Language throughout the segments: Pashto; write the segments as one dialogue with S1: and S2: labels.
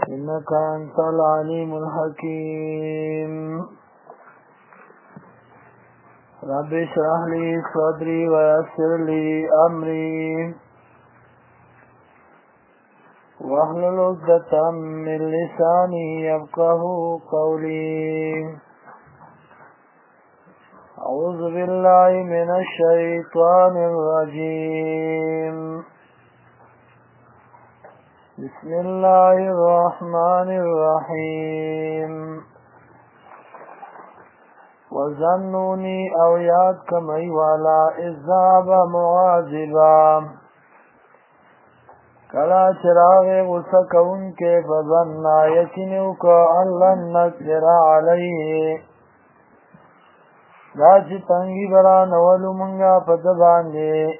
S1: إنك أنت العليم الحكيم رب اشرح لي صدري ويسر لي أمري واحلل عقدة من لساني يفقه قولي أعوذ بالله من الشيطان الرجيم بسم الله الرحمن الرحيم وظنوني أو یاد کمی والا اذاب معاذبا کلا چراغ غصہ کون کے فظننا یکنیو کا اللن نقدر علیه دا چی تنگی برا نولو منگا پتبانده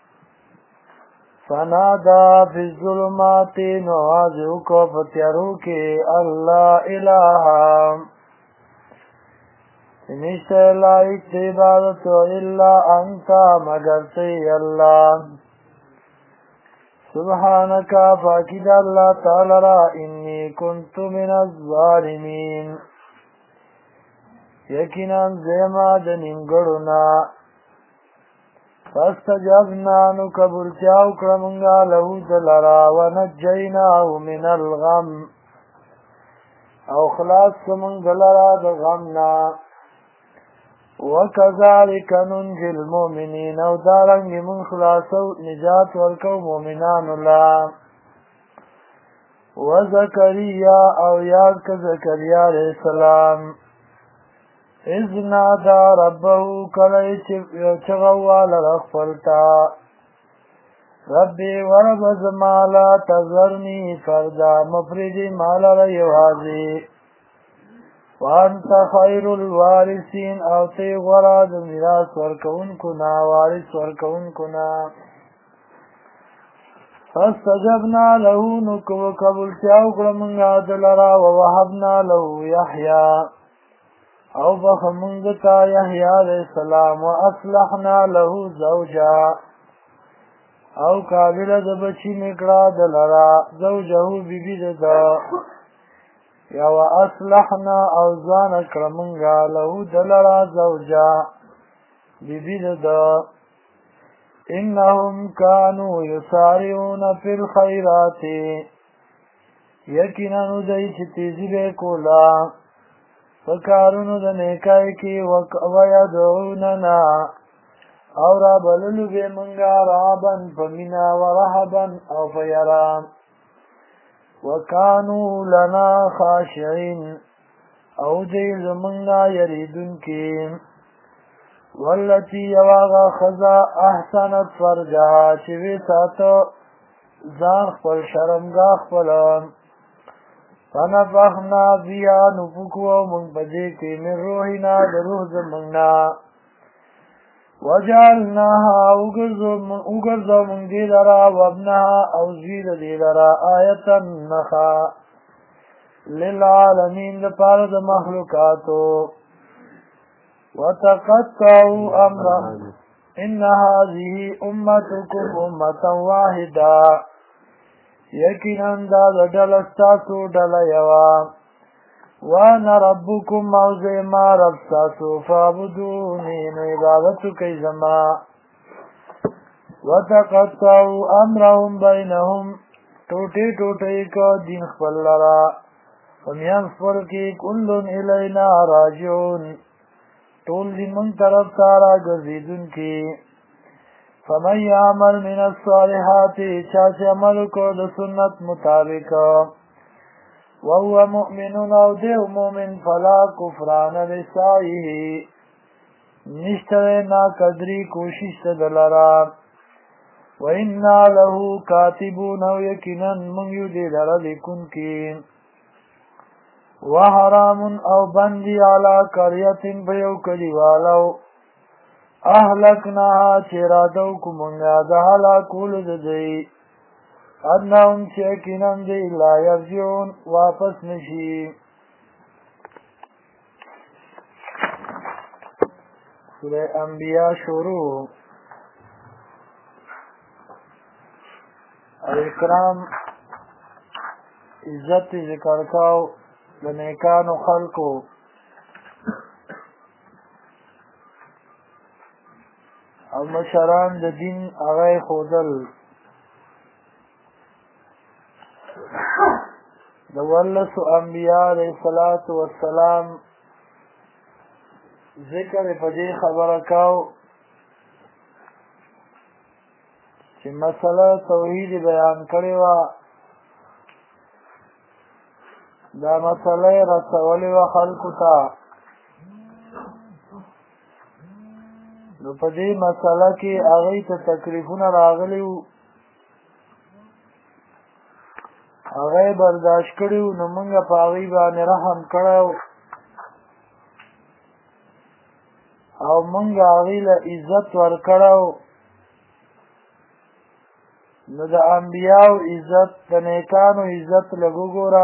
S1: فنادا فی الظلمات نوازو کو فتیارو کے اللہ الہ نشتے لائک تی عبادتو الا انتا مگر تی اللہ سبحانکا فاکد اللہ تعالی را انی کنت من الظالمین یقینا زیما دنیم گڑنا فاستجبنا نکبر چاو کرمنگا لہو دلرا ونجیناو من الغم او خلاص کمنگ دلرا دغمنا وکذالک ننجی المؤمنین او دارنگی من خلاصو نجات ورکو مومنان اللہ وزکریا او یاد کا زکریا علیہ السلام اذ نادا ربهو کلی چغوال رخفلتا ربی ورب زمالا تذرنی فردا مفردی مالا ریوازی وانت خیر الوارثین او تی غراد میراث ورکون کنا وارث ورکون کنا فاستجبنا له نکو قبول چاو کرمنگا دلرا ووهبنا له یحیا او بخمنگتا یحییٰ علیہ السلام و اصلحنا له زوجا او قابل دبچی نکڑا دلرا زوجهو بی دا یا و اصلحنا او زوان اکرمنگا له دلرا زوجا بی دا انہم کانو یسارعون فی الخیرات یقینا ندائی چی تیزی بے کولا فکارونو د نیکای کی ویدعوننا او را بللو بی منگا رابن فمنا ورحبن او فیرام وکانو لنا خاشعین او دیل منگا یریدن کی والتی یواغا خزا احسنت فرجها چوی ساتو زان خپل شرمگا خپلم فنفخنا بیا نفکو من بدیکی من روحنا دروح زمنگنا وجعلناها اگرزو من دیلرا وابنها او زوید دیلرا آیتا نخا للعالمین دپارد مخلوقاتو وتقطعوا امرا ان هذه امتكم امتا واحدا یقینا دا ډله ستاسو ډله یوه وانا ربکم موضع ما رب ستاسو فعبدونی نو عبادت کوئ زما وتقطعوا امرهم بینهم ټوټې ټوټې کو دین خپل لرا فمیان خپل کې کل الینا راجعون ټول دین من طرف سارا ګرځېدونکي فمن یعمل من الصالحات چاچ عمل کو د سنت مطابق وهو مؤمن او دیو مؤمن فلا کفران لسائه نشتر نا قدری کوشش دلرا وإنا له کاتبون او یقینا من یدی لرا لکن کی وحرام او بندی علی قریت بیو کلیوالو اهلکناها چرادو کمونگا دهلا کول ددئی انهم چیکنن دی لا یرجعون واپس نشی سورہ انبیاء شروع اکرام عزت ذکر کاو د نیکانو خلقو او مشران د دین هغه ښودل د ولسو انبیاء علیه الصلاة والسلام ذکر په دې خبره کاو چې مسله توحید بیان کړې وه دا مسله یې رسولې وه خلکو ته نو په دې مسله کې هغوی ته تکلیفونه راغلي وو هغه یې برداشت کړي وو نو موږ په هغوی باندې رحم کړی او موږ هغوی له عزت ورکړی نو د انبیاو عزت د نیکانو عزت لږ وګوره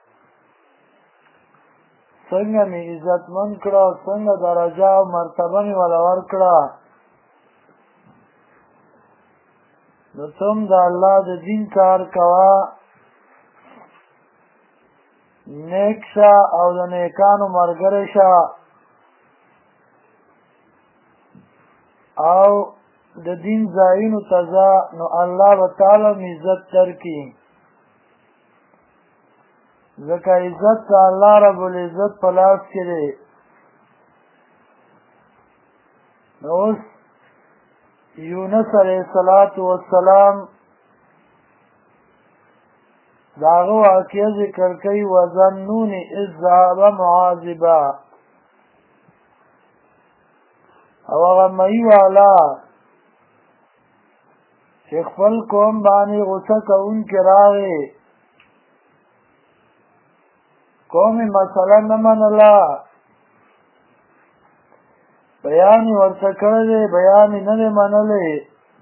S1: څنګه مې عزتمند کړه څنګه درجه او مرتبه مې وله ورکړه نو ته هم د الله د دین کار کوه نیک شه او د نیکانو ملګری شه او د دین ځایونو ته ځه نو الله به تعالی هم عزت درکړي ځکه عزت د الله رب العزت په لاس کې دی نو اوس یونس علیه السلام د هغه واقعه ذکر کوي وظنون اذ ذهب معاذبا او هغه مئی والا چې خپل قوم باندې غوسه کوونکي راغی قوم مسله نه منله بیان یې ورته کړی دی بیان یې نه دی منلی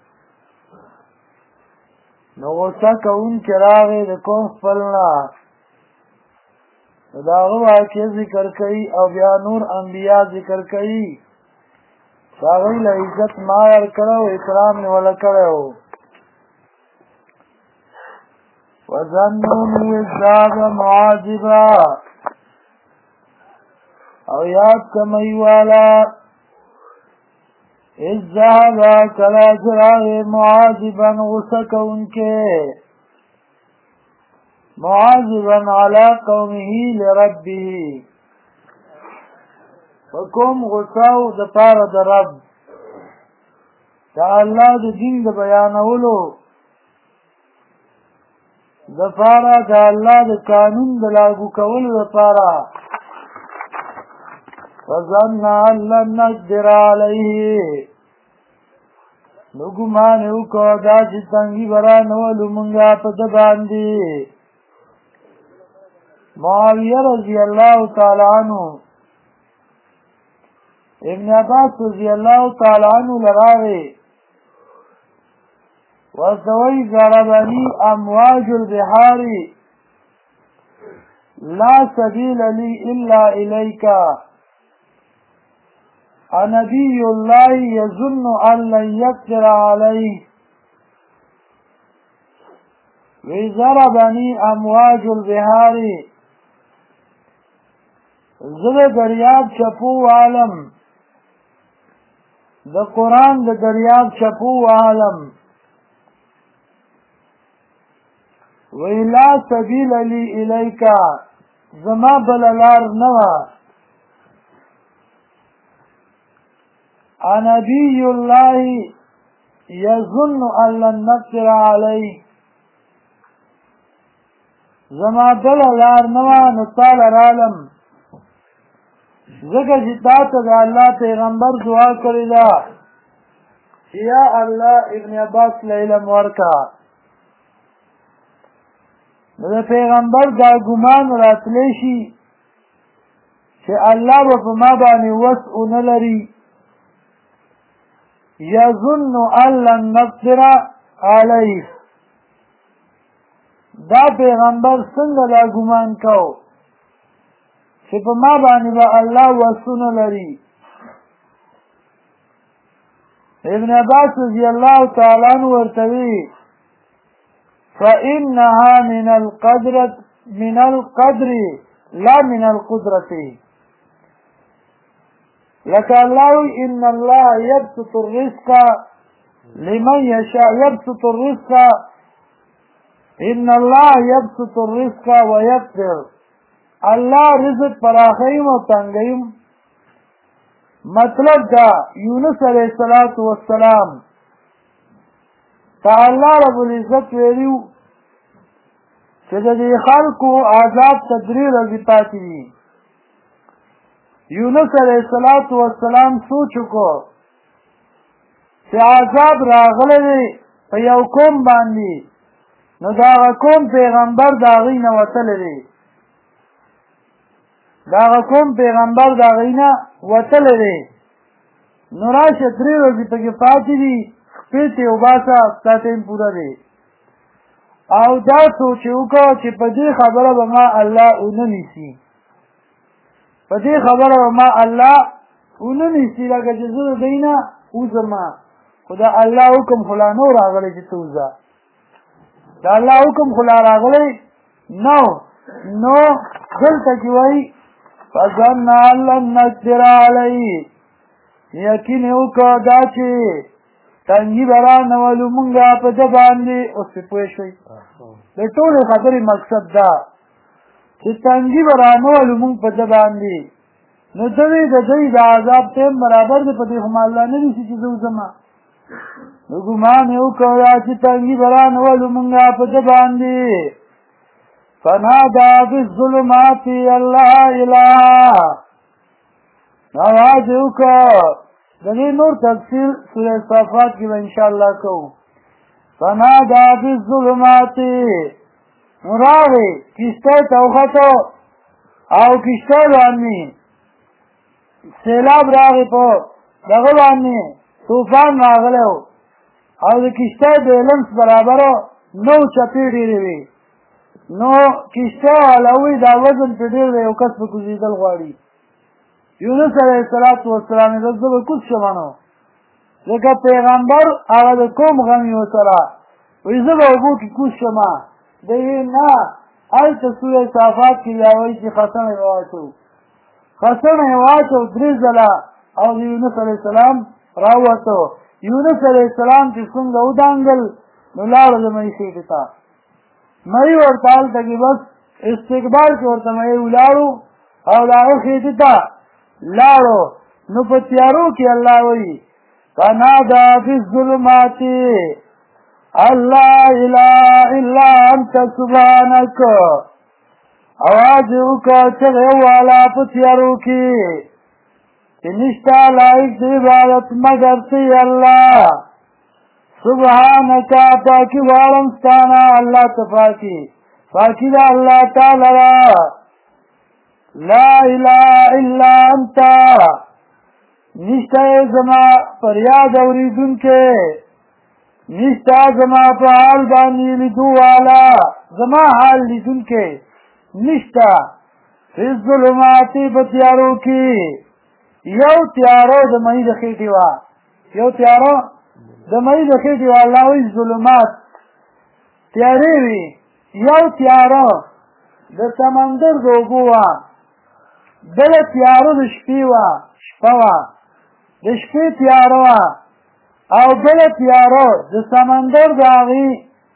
S1: نو غوسه کوونکي راغی د قوم خپل نه نو د هغه واقعه ذکر کوي او بیا نور انبیا ذکر کوي چې هغوی له عزت ما ورکړی و اکرام یې وله کړی و وظنون اذ ذهب معاذبا او یاد کمی والا اذ ذهب کلا چراغ معاذبا غصه کونکے معاذبا علی قومه لربه فکم غصاو د پاره د رب دا الله د دین د بیانولو د پاره د الله د قانون د لاګو کولو د پاره وظن ان لن نقدر علیه نو ګمان وکړه دا چې څنګه برانولو مونږه په ده باندې معاویه رضی الله تعالی عنه ابن عباس رضی الله تعالی عنه لراغی وَسَوَيْ ضَرَبَنِي أَمْوَاجُ الْبِحَارِ لَا سَبِيلَ لِي إِلَّا إِلَيْكَ أَنَبِيُّ اللَّهِ يَظُنُّ أَنْ لَنْ يَقْدِرَ عَلَيْهِ وَضَرَبَنِي أَمْوَاجُ الْبِحَارِ زه دریاب چپو عالم د قرآن د دریاب چپو عالم وَإِلَّا سَبِيلَ لِي إِلَيْكَ زما بل لار نه وه نبي الله يظن أن لن نقدر عليه زما بل لار نه وه نو تاله رالم ځکه چې تا ته د الله پیغمبر دعا کړې ده چې یا الله ابن عباس له علم ورکه نو د پیغمبر دا ګمان راتلی شي چې الله به په ما باندې وس ونه لري یظن ان لن نقدر علیه دا پیغمبر څنګه دا ګمان کو چې په ما باندې به الله وسونه لري ابن عباس رضی الله تعالی عنہ ورته وی فإنها من القدر لا من القدرة. لك الله إن الله يبسط الرزق لمن يشاء يبسط الرزق إن الله يبسط الرزق ويقدر. الله رزق فراخیم و تنگیم. مطلب دا یونس علیہ السلام تا الله رب العزت ویلیو چې د دې خلکو عذاب تدریل ورځې دي. یونس علیہ السلام سوچ وکړو چې عذاب راغلی دی په یو قوم باندې، نو د هغه قوم پیغمبر د هغوی نه وتلی دی. د هغه قوم پیغمبر د هغوی نه وتلی دی. نو راشه 3 ورځې پکې پاتې دي، خپې ته وباسه، ستا ټایم پوره دی. او دا سوچ وکړه چې په دې خبره به ما الله ونه نیسي، په دې خبره به ما الله ونه نیسي، لکه چې زه د دوی نه وځم، خو د الله حکم خو لا نه و راغلی چې ته وځه. د الله حکم خو لا راغلی نه و. نو دلته کې وایي فظن ان لن نقدر علیه، یقین یې وکړه دا چې تنګي به رانولو مونږه په ده باندې. اوس پې پوه شوئ؟ د ټولې خبرې مقصد دا چې تنګي به رانولو مونږ په ده باندې، نو د دوی د عذاب ټیم برابر دی، په دې خو ما الله نه نیسي چې زه وځم. نو ګمان یې وکړه چې تنګي به رانولو مونږه په ده باندې. فنادى بالظلمات الله اله، آواز یې وکړه. د دې نور تفصیل سوره صافات کې به انشاءالله کوو. فنادى بالظلمات، راغی کشتۍ ته وختو او کشتۍ باندې سیلاب راغی، په دغه باندې طوفان راغلی و او د کشتۍ بیلنس برابره نو چپې ډېرې وې. نو کشتۍ والا وایي دا وزن پرې ډېر دی، یو کس په کوزېدل غواړي. یونس علیه السلام یې زه به کوز شم نو، ځکه پیغمبر هغه د قوم غم یې ورسره وایي زه به اوبو کې کوز شم. دی وایي نه، هلته سوره صافات کې بیا وایي چې خسنه یې واچوو، خسنه یې واچوو 3 ځله او د یونس علیه السلام راووتو. یونس علیه السلام چې څنګه ودانګل نو لاړو د مۍ خېټې ته. مۍ ورته هلته کې بس استقبال کې ورته مۍ ولاړو او د هغه خېټې ته لاړو. نو په تیارو کې الله وایي فنادى في الظلمات الله اله الا انت سبحانك، आवाज وکړه چغې والا په تیارو کې چې نشته لایق د عبادت مګر ته الله. سبحانك، پاکي غواړم ستا نه، الله ته پاکي ده الله تعالی را. لا اله الا انت، نشته زما فریاد اورېدونکی، نشته زما په حال باندې لیدو والا، زما حال لیدونکی نشته. فی الظلمات، په تیارو کې. یو تیارو د مۍ د خېټې وه، یو تیارو د مۍ د خېټې وه. الله وایي ظلمات تیارې وي. یو تیارو د سمندر د اوبو وه، بله تیارو د شپې وه، شپه وه، د شپې تیاره وه. او بله تیاره د سمندر د هغې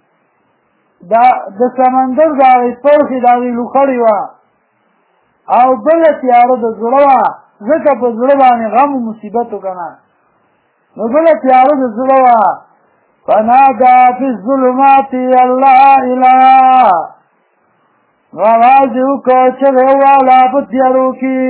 S1: پرخې د هغې لوخړې وه. او بله تیاره د زړه وه، ځکه په زړه باندې غم و مصیبت و که نه، نو بله تیاره د زړه وه. فنادى في الظلمات الله اله، نو آواز یې وکړه چغې والا په تیارو کې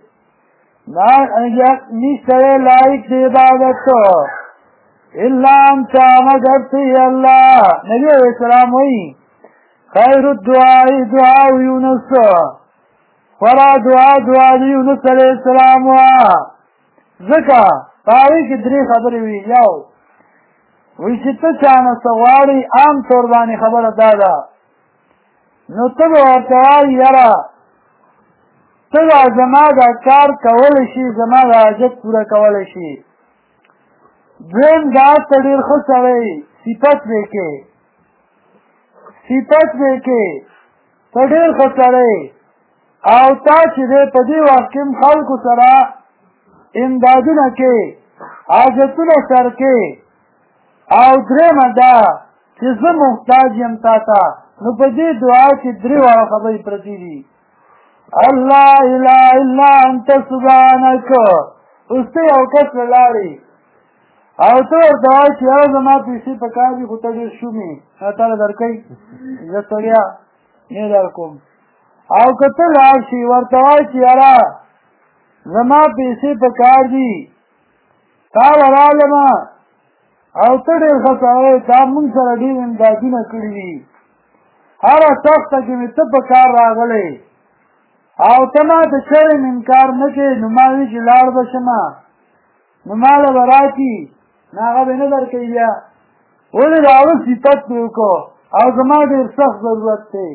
S1: نشته لایق د عبادت الا انت مگر ته الله. نبی علیہ السلام وایي خیر الدعاء دعاء یونس، خورا دعا د یونس علیہ السلام وه. ځکه په هغې کې 3 خبرې وي. یو وایي چې ته چا نه څه غواړې، عام طور باندې خبره دا ده، نو ته به ورته وایي یاره ته دا زما دا کار کولی شي، زما دا حاجت پوره کولی شي. دویم دا ته ډېر ښه سړی صفت به کې ته ډېر ښه سړی او تا چې دی په دې وخت کې خلکو سره امدادونه کې حاجتونه سر کې او درېمه دا چې زه محتاج یم تا ته نو په دې دعا کې درې واړه خبرې پرتې دي الله اله الا انت سبحانک اوس ته یو کس ولاړې او ته ورته وایې چې یاره زما پیسې په کار دي خو ته ډېر شومې تاله درکوي زه ستړیا نه درکوم او که ته لاړ شي ورته وایې چې یاره زما پیسې په کار دي تا ورالمه او ته ډېر ښه سړی تا مونږ سره ډېر امدادونه کړي دي هره سخته کې مې ته په کار راغلی او ته ما ته چرې انکار نه کوې نو ما وي چې لاړ به شمه نو ماله به راکړي نو هغه به نه درکوي بیا ولې د هغه صفت مې وکړو او زما ډېر سخت ضرورت دی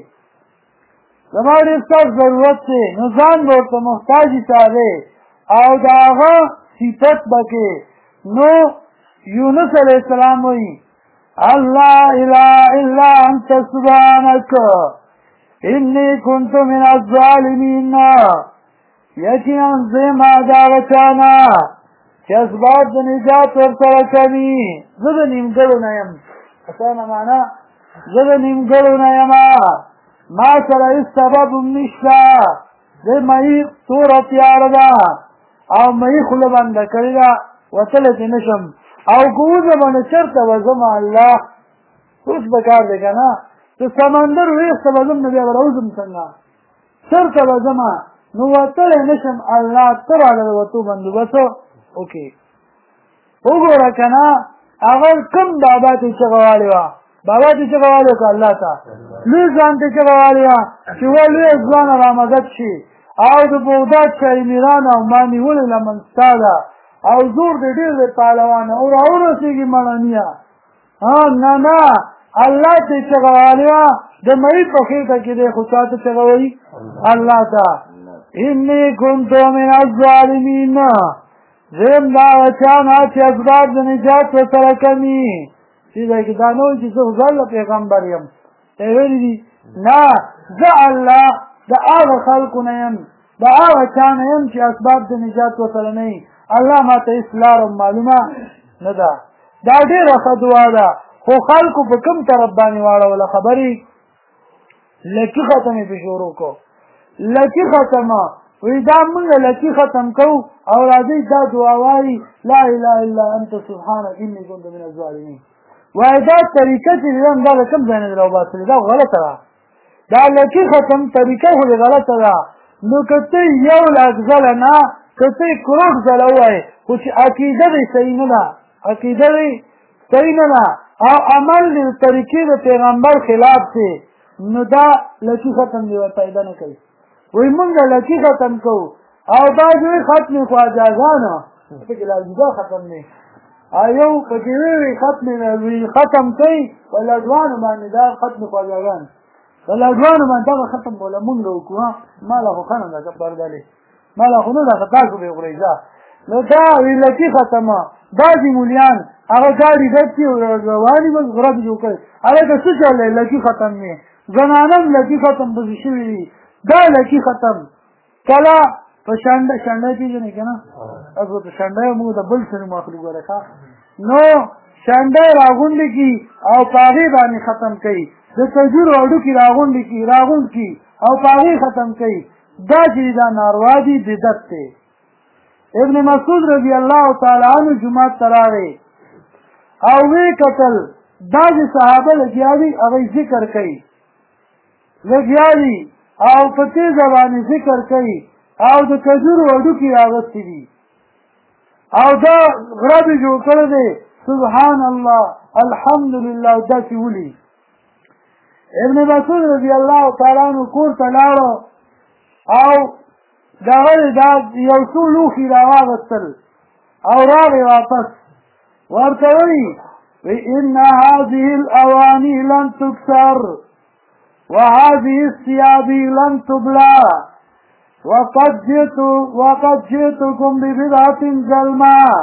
S1: زما ډېر سخت ضرورت دی نو ځان به ورته محتاج حسابې او د هغه صفت به کې نو یونس علیہ السلام وی اللہ الہ الا انت سبحانک انی کنت من الظالمین یقینا زما دا وچانا چې اسباب د نجات ورسره کوي زه د نیمګړو نه یم اسانه معنا زه د نیمګړو نه یم ما سره هېڅ سبب هم نشته د مهي توره تیاره ده او مهي خوله بنده کړې ده وتلی ترې نه شم او که وځمه چېرته به ځم الله اوس به کار دی که نه چې سمندر ویسته به ځم نو بیا به راوځم څنګه چېرته به ځمه نو وتلی نه شم الله ته راله د وتو بندوبست وکړې وګوره که نه هغه کوم بابا ته چغه والې وه بابا ته چغه والې وکړه الله ته لوی ځوان ته چغه والې وه چې وا لویه ځوانه رامدد شي او د بغداد شاهي میران او ما نیولې لمن ستا ده او زور دې ډېر دی پهلوانه او راورسېږي مړنیه نه نه الله ته چغه والې وه د مړي په خېټه کې دی خو چا ته چغه وایي الله ته انی کنت من الظالمین زم دا چا نه چې اسباب د نجات ورسره کوي چې ځای کې دا نه وایي چې زه خو ځان له پیغمبر یم ته یې ویلي دي نه زه الله د هغه خلکو نه یم د هغه چا نه یم چې اسباب د نجات ورسره نه وي الله ما ته هېڅ لاره معلومه نه ده دا ډېره ښه دعا ده خو خلکو په کوم طرف باندې واړوله خبرې لکي ختم یې پې شروع کړو لکي ختمه وی دا مونږ لکي ختم کوو او راځئ دا دعا وایي لا اله الا انت سبحانک انی کنت من الظالمین وایي دا طریقه چې دی دا د کوم ځای نه دې راوباسلې دا غلطه ده دا لکي ختم طریقه خو دې غلطه ده نو که ته یو لاک ځله نه که ته یې کروڑ ځله ووایې خو چې عقیده دې صحیح نه ده عقیده دې صحیح نه ده او عمل دې د طریقې د پیغمبر خلاف دی نو دا لکي ختم دې ورته فایده نه کوي وی مونږ لکي ختم کوو او بعض وی ختم خواجاګانو پکې لازمه ختم نه یو پکې وی ختم کوي په لډوانو باندې دا ختم خواجاګان په لډوانو باندې دا ختم بوله مونږ وکړو ما له خو خانه دا پردالې ما له خو نه دا تاسو به غوړی نو دا وی لکي ختمه بعضې مولیان هغه ګاډي ډکي رواني بس غرب جوړ کړي هلکه څه چلی لکي ختم یې زنانه هم لکي ختم پسې شوي دي دا لکي ختم کله په شنډه کېږي که نه تاسو په شنډه موږ د بل څه نوم اخلو ګوره ښه نو شنډه راغونډې کړي او په هغې باندې ختم کوي د کجورو هډوکي راغونډې کړي راغونډ کړي او په هغې ختم کوي دا چې دا ناروا دي بدعت دی ابن مسعود رضی الله تعالی عنہ جماعت ته راغی او وی کتل دا چې صحابه لګیا دي هغوی ذکر کوي لګیا دي او په تیزه باندې ذکر کوي او د کجورو هډوکي راغستې دي او دا غرب یې جوړ کړی دی سبحان الله الحمدلله داسې ولي ابن مسعود رضی الله تعالی عنہ کور ته لاړو او دغه دا یو څو لوښي راواغستل او راغی واپس ورته وایي ان هذه الاواني لن تكسر وهذه الثياب لن تبلى وقد جئتكم ببضعة جلماء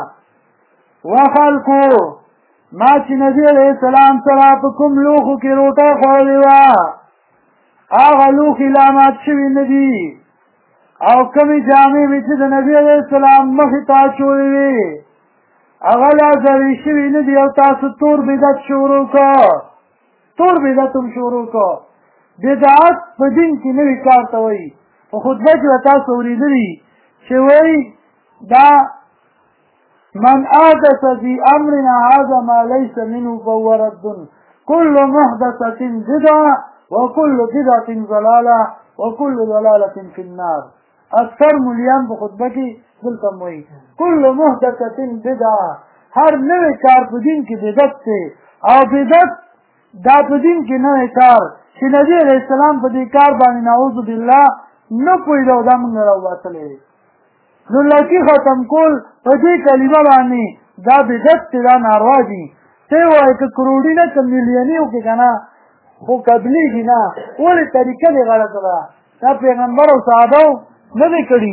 S1: وخلقوا ما چې نبي علیه السلام سره په کوم لوښو کې روټه خوړلې وه هغه لوښي لا مات شوي نه دي او کومې جامې مې چې د نبي علیه السلام مخې ته اچولې وې هغه لا زړې شوي نه دي او تاسو تور بدعت شروع کړه تور بدعت هم شروع کړه بدعت په دین کې نوي کار ته وایي په خطبه کې به تاسو اورېدلي چې وایي دا من احدث في امرنا هذا ما ليس منه فهو رد كل محدثة بدعة وكل بدعة ضلالة وكل ضلالة في النار اکثر مليان په خطبه کې دلته وایي كل محدثة بدعة هر نوی کار په دین کې بدعت دی او بدعت دا په دین کې نوی کار چې نبی علیه السلام په دې کار باندې نعوذ بالله نه پوهېده او دا موږ راوباسلی نو لکي ختم کول په دې کلمه باندې دا بدعت دی دا ناروا دي ته وایې که کروڑي نه که میلیوني وکړې که نه خو قبلېږي نه ولې طریقه دې غلطه ده دا پیغمبر او صحابه نه دی کړي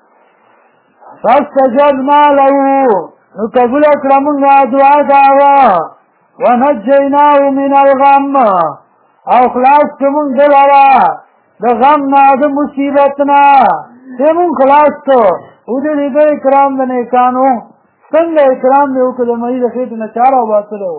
S1: فاستجبنا له نو قبول کړه موږ دعا د هغه ونجیناه من الغم او خلاص کړه موږ د لره د غم نه د مصیبت نه یې موږ خلاص کړو ودې د اکرام د نیکانو څنګه اکرام دې وکړو د مریض خېټې نه چاره وباسلو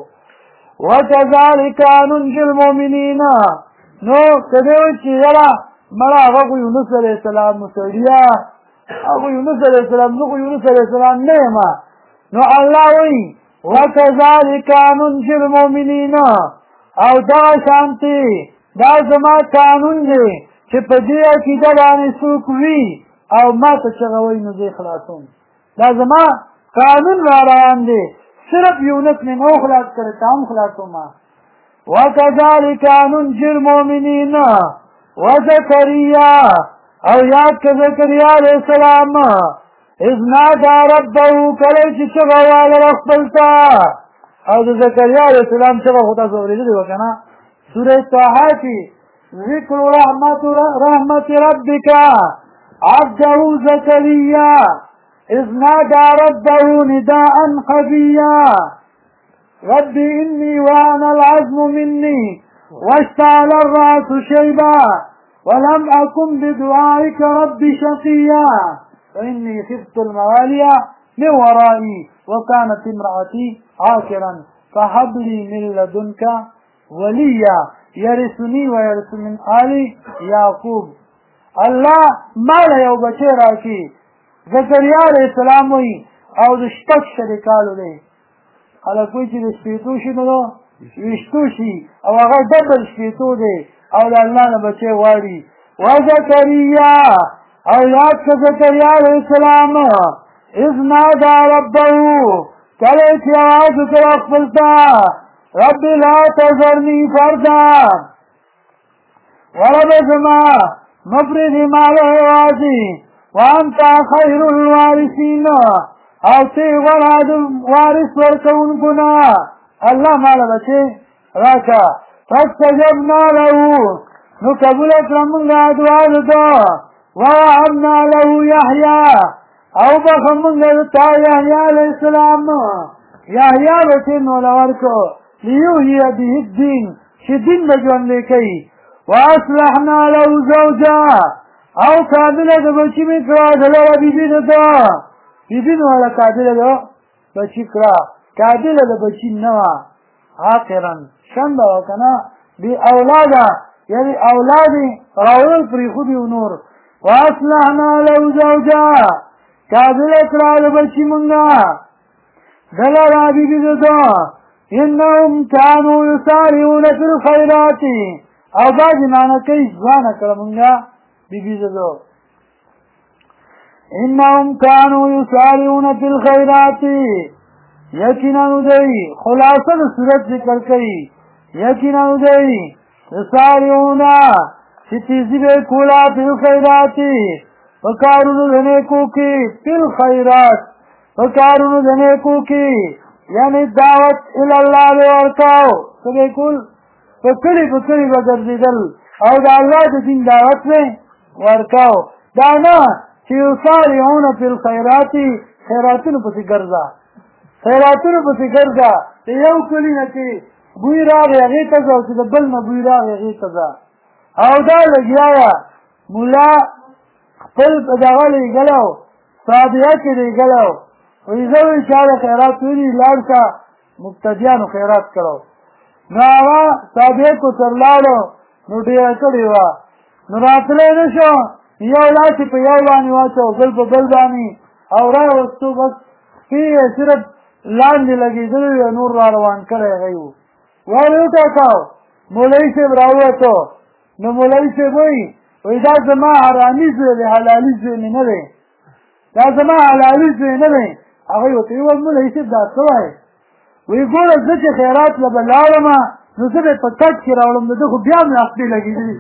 S1: وکذلک ننجي المؤمنین نو کدی چې یاره مړه هغه خو یونس علیه السلام مسړیا هغه یونس علیه السلام زه خو یونس علیه السلام نه یم نو الله وایي وکذلک ننجي المؤمنین او دغه شانتې دا زما قانون دی چې په دې عقیده باندې څوک وي او ما ته چغه وایي نو زه خلاصوم دا زما قانون را روان دی صرف یونس مې نو خلاص کړی ته هم خلاصوم وکذلک ننجي المؤمنین وزکریا او یاد که زکریا علیہ السلام اذ نادا ربه کله چې چغه واله خپل ته او د زکریا علیہ السلام چغه خو تاسو اورېدلې وه که نه سورة طه کې ذکر رحمت ربک عبده زکریا اذ نادا ربه نداء خفیا رب إني وهن العظم مني واشتعل الرأس شيبا ولم أكن بدعائك رب شقيا فإني خفت الموالي من ورائي وكانت امرأتي عاقرا فهب لي من لدنك وليا يرثني ويرث من آل يعقوب الله مال یو بچی راکي زکریا علیہ السلام وی او د شپږ شریکالو دی خلک وایي چې د شپېتو شي نو ویشتو شي او هغه ډبل شپېتو دی او د الله نه بچی غواړي وزکریا او یاد که زکریا علیہ السلام اذ نادا ربه کله چې آواز وکړه خپل ته رب لا تذرني فردا ورب زما مفرد ماله وازي وانت خیر الوارثین او تی غلا د وارث ورکوونکو نه الله ماله بچی راکا فاستجبنا له نو قبول کړه موږ دعا ده ووهبنا له یحیی او بخه موږ ته یحیی علیه السلام یحیی بچی نو ورکو لیحیی به الدین چې دین به ژوندی کوي واصلحنا له زوجا او کابله د بچی مې کړه دلته بیبي ده بیبي نو ولا کابله ده بچی کړه کابله د بچی نه آخرا شنده وکنه بی اولاده یعنی اولادی راول پری خودی و نور واصلحنا له زوجا کابله کړه د بچی مونږه دلته بیبي ده انهم كانوا يسارعون في الخيرات او بعض معنی کوي ځوانه کړه مونږه بیبي زدو انهم كانوا يسارعون في الخيرات یقینا دوی خلاصه د صورت ذکر کوي یقینا دوی يسارعون چې تیزی به کولا په خیرات وکارونو دنه کو کې تل خیرات وکارونو دنه کو کې یعنی دعوت الى الله ورکاو څنګه کول پکړی وګرځیدل او د الله د دین دعوت نه ورکاو دا نه چې یسارعون فی الخیرات خیراتونو پسې ګرځا یو کلی نه چې بوی راغی هغې ته ځه او چې د بل نه بوی راغی هغې ته ځه او دا لګیا وه ملا خپل په دغه لېږلی و صادیه کې لېږلی و وایي زه وایي چا د خیرات ویلي لاړ شه مبتدیانو خیرات کړی نو هغه صادیه کو تر لاړو نو ډېره کړې وه نو راتلی نه شو یو لاس یې په یو باندې واچو بل په بل باندې او راوستو بس سپي یې صرف لاندې لګېدلی وي نور را روان کړی هغه و ور یې وټاکاو مولوي صاحب راووتو نو مولوي صاحب وایي دا زما حرامي زوی دی حلالي زوی مې نه دی دا زما حلالي زوی نه دی هغه یې ورته وویل مولوي صاحب دا څه وایې وایي ګوره زه چې خیرات له به لاړم نو زه به یې په کټ کې راوړم نو ده خو بیا مې خپې لګېدلي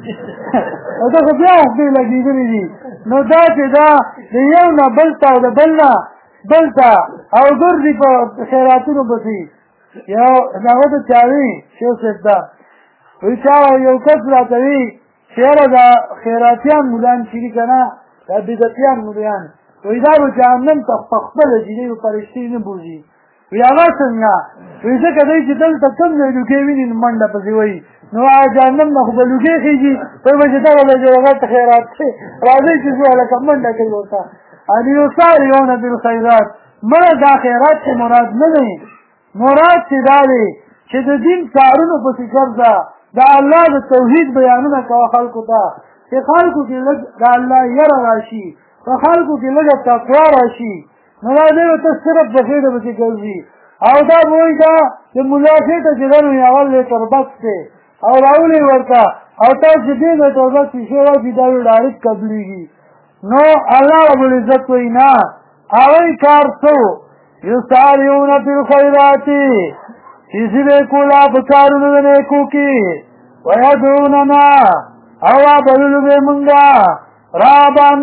S1: ده خو بیا خپې لګېدلي دي نو دا چې دا د یو نه بل ته او د بل نه بل ته او ګرځي په خیراتونو پسې یو هغه ته چا وي شیخ صاحب ته وایي چا یو کس راته وي چې یاره دا خیراتیان مولان چې دي که نه دا بدعتیان مولان وایي دا به جهنم ته په خپله ځي دی به فرشتې نه بوځي وی هغه څنګه وی ځکه دی چې دلته کوم ځای لوګې ویني نو منډه پسې وایي نو جهنم نه خو به لوګې خېږي وایي به چې دغه دی هغه ته خیرات دی راځئ چې زه هلکه منډه کوي ورته ان یسارعون بالخیرات مړه دا خیرات چې مراد نه دی مراد چې دا دی چې د دین کارونو پسې ګرځه د الله د توحید بیانونه کوه خلکو ته چې خلکو کې لږ د الله یره راشي په خلکو کې لږه تقوا راشي نو دا دی ته صرف د خېټه پسې ګرځي او دا به وایي دا د ملا خېټه چې ده نو اول دی تربکس دی او راولې ورته او تاسو چې دې د تربکس شیشې واچي دا یې ډایرکټ قبلېږي نو الله رب العزت وایي نه هغوی کار څه یسارعون فی الخیرات چیزی بے کولا په کارونو د نیکو کې ویدعوننا او رابللو بې مونږه رابان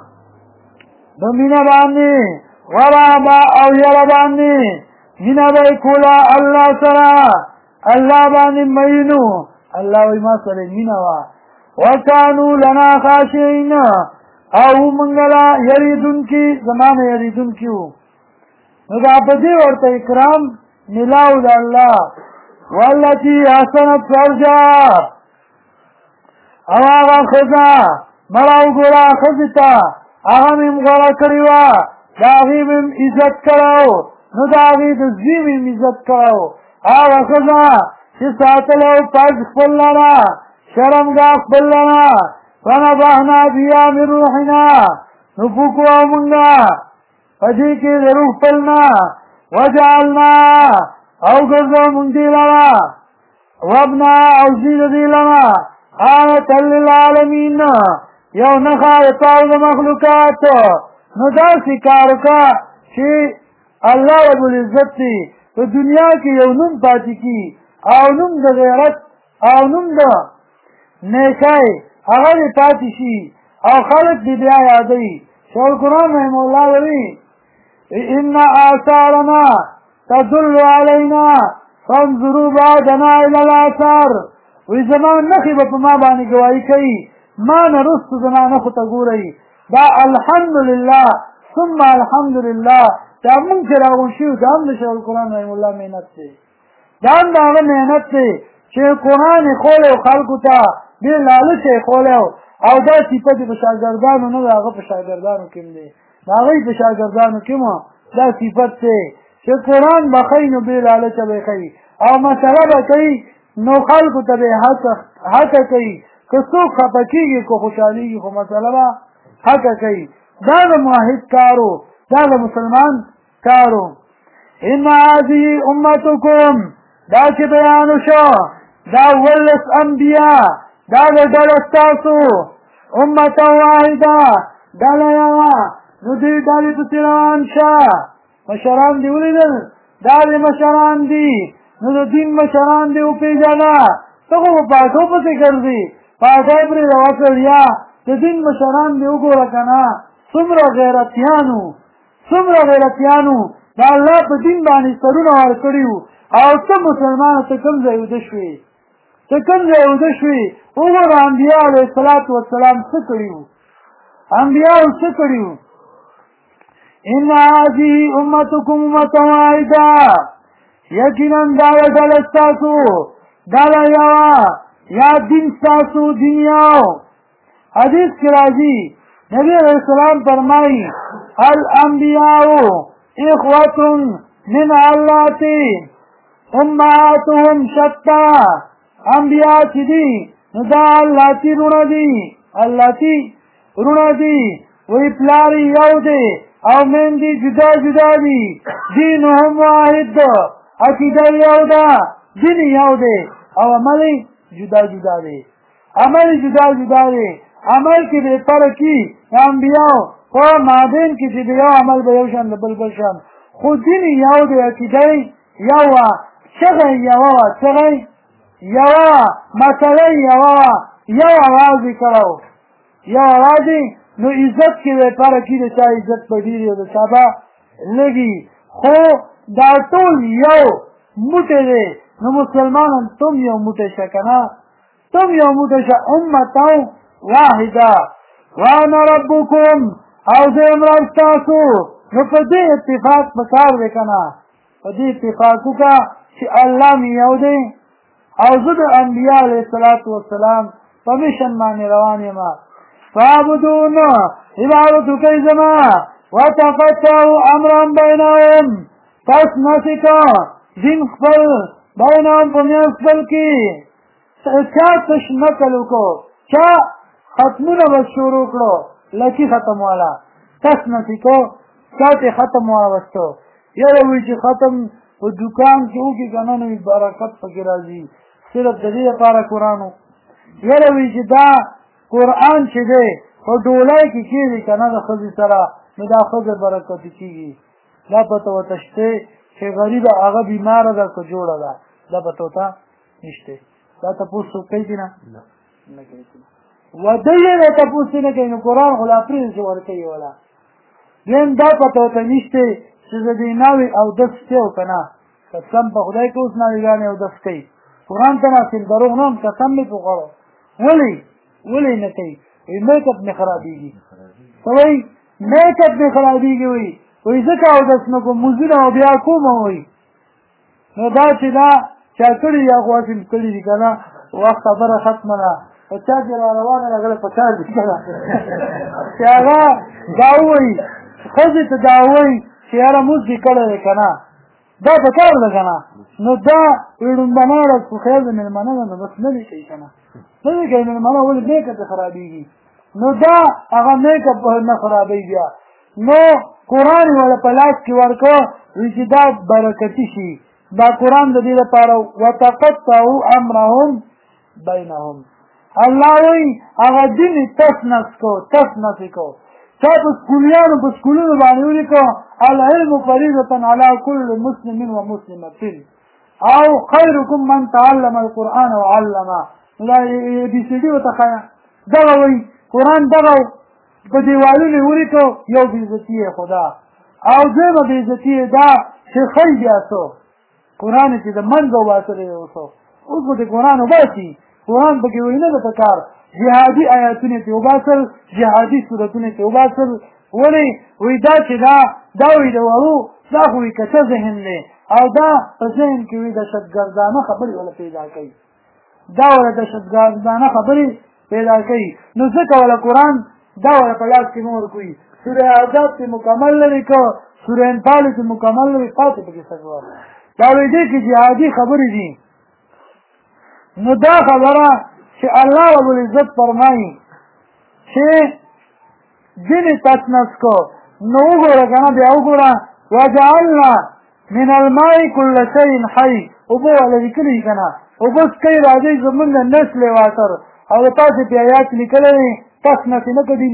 S1: د مینه باندې ورابا او یره باندې مینه به کولا الله سره الله باندې مینو الله وایي ما سره مینه وه وکانو لنا خاشعین او مونږ له یریدونکي زما نه یریدونکي وو نو دا په دې ورته اکرام ملاو د الله والتي احسنت فرجها او هغه ښځه مړه وګوره ښځې ته هغه مې غوره کړې وه د هغې مې عزت کړی نو د هغې د زوی مې عزت کړی هغه ښځه چې ساتلی و پز خپل لره شرمګاه خپل لره فنبحنا بها من روحنا نو پوکو مونږه په دې کې د روح خپلنا وجعلنا او ګرځو مونږ دې لره وابنا او زی د دې لره آیة للعالمین یو نښه د ټول مخلوقات نو داسې کار وکړه چې الله رب العزت دې په دنیا کې یو نوم پاتې کي او نوم د غیرت او نوم د نیکۍ هغه دې پاتې شي او خلک دې بیا یادوي شیخ القرآن رحمه الله وایي إن آثارنا تدل علينا فانظروا بعدنا إلى الآثار وی زمان نخی با پا ما بانی گواهی کئی ما نرست زمان نخو تا گوری دا الحمدللہ ثم الحمدللہ دا من چراغون شیو دا هم دا شیخ القرآن رحمه الله محنت تے دا هم دا اغا محنت تے شیخ قرآن خولے و خلقو تا بیر لالچ خولے او دا صفت په شاگردانو نه دا هغه په شاگردانو کې دی دا هغه په شاگردانو کې مو دا صفت دی چې قرآن بخی نو بې لالچه به کوي او مسله به کوي نو خلکو ته به حقه کوي که څوک خفه کېږي که خوشحالېږي خو مسله به حقه کوي دا د موحد کارو دا د مسلمان کارو ان هذه امتکم دا چې بیانو شو دا ولس انبیا دا د ډله ستاسو امتا واحده ډله یوه نو دې ډلې پسې روان شه مشران دې ولیدل دا دې مشران دي نو د دین مشران دې وپېژنه ته خو په پاټو پسې ګرځې پاټی پرې راوصل یا د دین مشران دې وګوره که نه څومره غیرتیانو د الله په دین باندې سرونه ورکړي وو او ته مسلمانه ته کوم ځای وده شوې وګوره انبیا علیه الصلاة والسلام څه کړي وو انبیاو څه کړي وو ان هذه امتکم امة واحده یقینا دا ډله ستاسو ډله یوه یا دین ستاسو دین یو. حدیث کې راځي نبی علیہ السلام فرمایي الانبیاء اخوة من علاتي امهاتهم شتى. انبیاء چې دي نو دا علاتي رونه دي، علاتي رونه دي، وی پلاری یو دی او میندې جدا جدا دي، دینهم واحد ده، عقیده یو ده، دین یو دی او عمل جدا جدا دی، عمل جدا جدا دی. عمل کې به فرقي انبیاء او مابین کې چې یو عمل به یو شان بل بل شان، خو دین یو دی، عقیده یو وه، چغه یو وه، چغه یو وه، مسله یو وه، یو اواز یې کړی یو اواز یې. نو عزت کې به فرقي د چا عزت به ډېر او د چا به لږي، خو دا ټول یو موټی دی. نو مسلمانان تم یو موټی شه که نه، تم یو موټی شه. امتا واحده وانا ربکم او زه یم رب ستاسو. نو په دې اتفاق پکار دی که نه، په دې اتفاق وکړه چې الله مې یو دی او زه د انبیا علیه الصلاة والسلام په مشن باندې روان یم. فاعبدون عبادت کوي زما وتفتحوا امرا بینهم، پس نسکا دین خپل بینهم په میان خپل کې. چا تش نقل وکړو، چا ختمونه به شروع کړو، لکي ختم والا تس نسکو چا ته ختم واوستو. یاره وایي چې ختم په دکان کې وکړي که نه نو برکت پکې راځي، صرف د دې لپاره قرآن و. یاره وایي چې دا قرآن چې دی په ډولۍ کې کېږي که نه د ښځې سره، نو دا ښځه برکتي کېږي. دا پته ورته شته چې غریبه هغه بیماره ده که جوړه ده، دا پته ورته نشته. دا تپوس څوک کوي که نه؟ نه کوي. ودی یې نه تپوس نه کوي، نو قرآن خو لا پرېږدي چې ورکوي وله. دویم دا پته ورته نشته چې د دې ناوې اودس شته او که نه. قسم په خدای که اوس ناوېګانې اودس کوي، قرآن ته ناستې دروغ نه هم قسم مې په خوړو. ولې نه کوي؟ وایي میک اپ مې خرابېږي. څه وایي؟ میک اپ مې خرابېږي. وایي ځکه اودس نه کوم، مونځونه او بیا کومه. وایي نو دا چې دا چا کړي یا خو هسې کړي دي که نه، وخت خبره ختمه ده. په چا چې را روانه لګله په چا دي که نه چې هغه دا ووایي ښځې ته دا ووایي چې یاره مونځ دې کړی دی که نه، دا په کار ده که نه. نو دا ړومبنه ورځ خو خیر د مېلمانه ده، نو بس نه دې کوي که نه، نه دې کوي مېلمانه. ولې میک اپ یې خرابېږي، نو دا هغه میک اپ نه خرابوي بیا. نو قرآن یې والا په لاس کې ورکړه، وایي چې دا برکتي شي. دا قرآن د دې لپاره وتقطعوا امرهم بینهم. الله وایي هغه دین یې تس نس کو، تس نسې کو. چا په سکولیانو په سکولونو باندې ولیکو العلم فریضة علی کل مسلم و مسلمة او خیرکم من تعلم القرآن وعلمه. دا ABCD ورته ښایه. دغه وایي قرآن دغه په دیوالونو یې ولیکو، یو بېعزتي یې خدا او دویمه بېعزتي یې دا چې ښی بیا څو قرآن چې د منځه وباسلی دی اوسو. اوس به د قرآن وباسي، قرآن پکې وایي نه ده پکار، جهادي آیاتونه یې وباسل، جهادي صورتونه یې وباسل. ولې وایي دا چې دا وایي د وړو دا خو وایي کچه ذهن دی او دا په ذهن کې وایي دهشتګردانه خبرې وله پیدا کوي، دا وله دهشتګردانه خبرې پیدا کوي. نو ځکه وله قرآن دا وله په لاس کې مه ورکوي. سوره احزاب چې مکمل لري که سوره انفال چې مکمل لري، پاتې پکې څه کوه. دا وایي دې کې جهادي خبرې دي. نو دا خبره چې الله رب العزت فرمایي چې ځینې تسنس کو، نو وګوره که نه بیا وګوره وجعلنا من الماء كل شيء حي. اوبه والا لیکلي که نه، اوبه څکئ راځئ زمونږ نسل واتر او د تاسې پې آیات لیکلی دی، تسنسې نه کړي.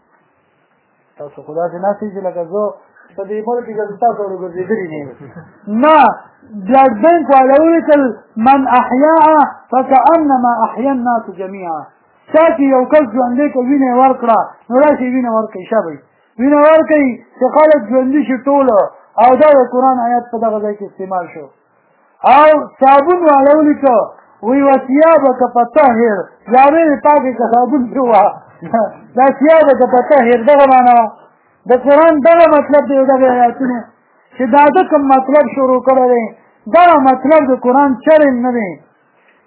S1: تاسو خو داسې ناستئ چې لکه زه په دې ملک کې تاسو ورګرځېدلي نه یم. نه، بلډ بینک والا ولیکل من احیاها فکأنما احیا الناس جمیعا. چا چې یو کس ژوندی که وینه یې ورکړه، نو راشئ وینه ورکئ، شابئ وینه ورکئ چې خلک ژوندي شي ټوله. او دا د قرآن آیات په دغه ځای کې استعمال شو. او صابون والا ولیکه وی وثیابک فطهر، جامې دې پاکې که صابون پرې ووهه. دا ثیابک فطهر دغه معنا د قرآن دغه مطلب دی. دغه آیاتونه چې دا د کوم مطلب شروع کړی دی، دغه مطلب د قرآن چرې نه دی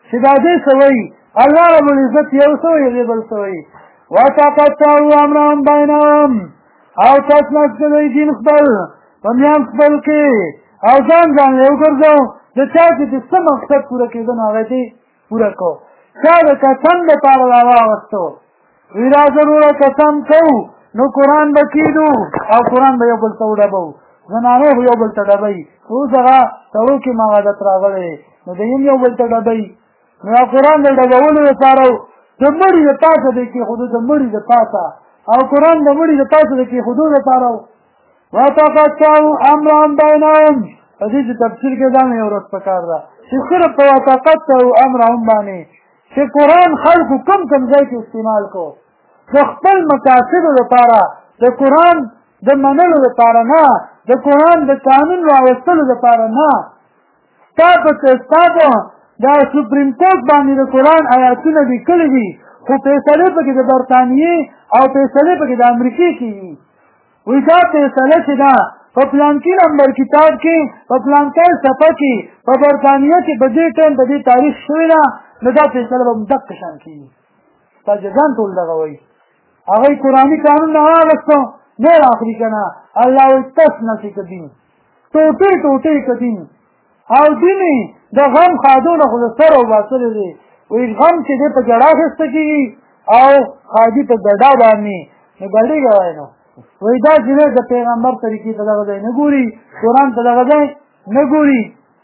S1: چې دا دې سوي الله رب العزت یو سوي دی بل سوي وتقطعوا امرهم بینهم او تسلط کوي دین خپل په میان خپل کې او ځان یو ګرځو د چا چې د څه مقصد پوره کېده نو هغه دې پوره کو چا د قسم دپاره راواغستو وی را ضروره قسم کوو نو قرآن به کېدو او قرآن به یو بل ته وډبو زنانې به یو بل ته ډبوي اوس هغه سړو کې ما عادت راغلی نو دویم یو بل ته ډبوي نو قرآن د ډبولو لپاره د مړي د پاسه دی کېښودو د مړي د پاسه او قرآن د مړي د پاسه د کېښودو لپاره وتقطعوا امرهم بینهم په دې چې تفسیر کې دا مې یو ورځ پکار ده چې صرف په وتقطعوا امرهم باندې چې قرآن خلکو کم ځای کې استعمال کو د خپل مقاصدو لپاره د قرآن د منلو لپاره نه د قرآن د قانون راوستلو لپاره نه ستا په دا سپریم کورټ باندې د قرآن آیاتونه لیکلي دي خو فیصلې پکې د برطانیې او فیصلې پکې د امریکې کېږي وایي دا فیصله چې ده په فلانکي نمبر کتاب کې په فلانکي صفحه کې په برطانیه کې په دې ټایم په دې تاریخ شوې ده نو دا فیصله به دقه شان کېږي ستا جزان ټول دغه وایي هغوی قرآني قانون نه واغستو نه یې اخلي که نه الله وایي تس نسې که دین ټوټې که دین او دیني د غم خادونه خو د سر وباسلی دی وایي غم چې دی په ګډا اخیسته کېږي او خادي په ګډا باندې نو ګډېږه وایي نو وایي دا چې د پیغمبر طریقې ته دغه ځای نه ګوري قرآن ته دغه ځای نه ګوري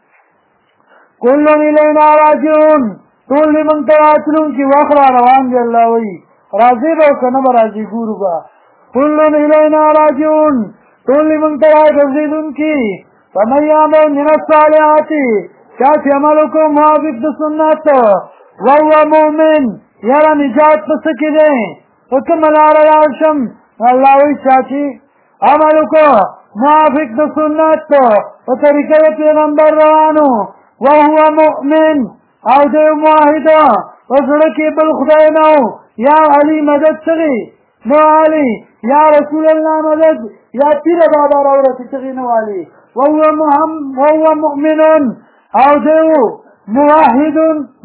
S1: کل الینا راجعون ټول دې موږ ته راتلونکي وخت را روان دی الله وایي راځي به او که نه به راځي ګورو به کل الینا راجعون ټول دې موږ ته راګرځېدونکي فمن یعمل من الصالحات چا چې عمل وکړو موافق د سنت وهو مؤمن یاره نجات په څه کې دی په کومه لاره لاړ شم الله وایي چا چې عمل وکړو موافق د سنت په طریقه د پیغمبر روانو وهو مؤمن او دی موحد په زړه کې بل خدای نه یا علي مدد چغې نو علي یا رسول الله مدد یا پیر بابا راوړه چغې نو علي وهو مؤمن او دیو موحد